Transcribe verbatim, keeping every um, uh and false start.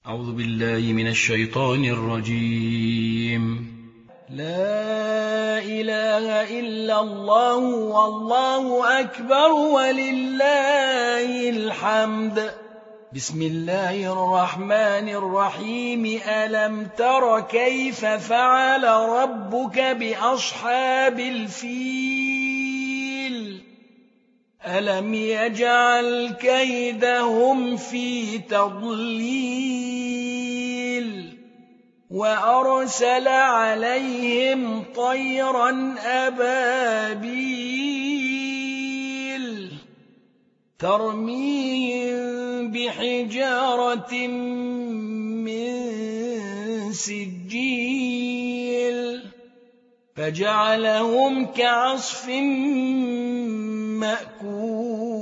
أعوذ بالله من الشيطان الرجيم. لا إله إلا الله والله أكبر ولله الحمد. بسم الله الرحمن الرحيم. ألم تر كيف فعل ربك بأصحاب الفيل؟ ألم يجعل كيدهم في تضليل وأرسل عليهم طيرا أبابيل ترميهم بحجارة من سجيل فجعلهم كعصف مأكول.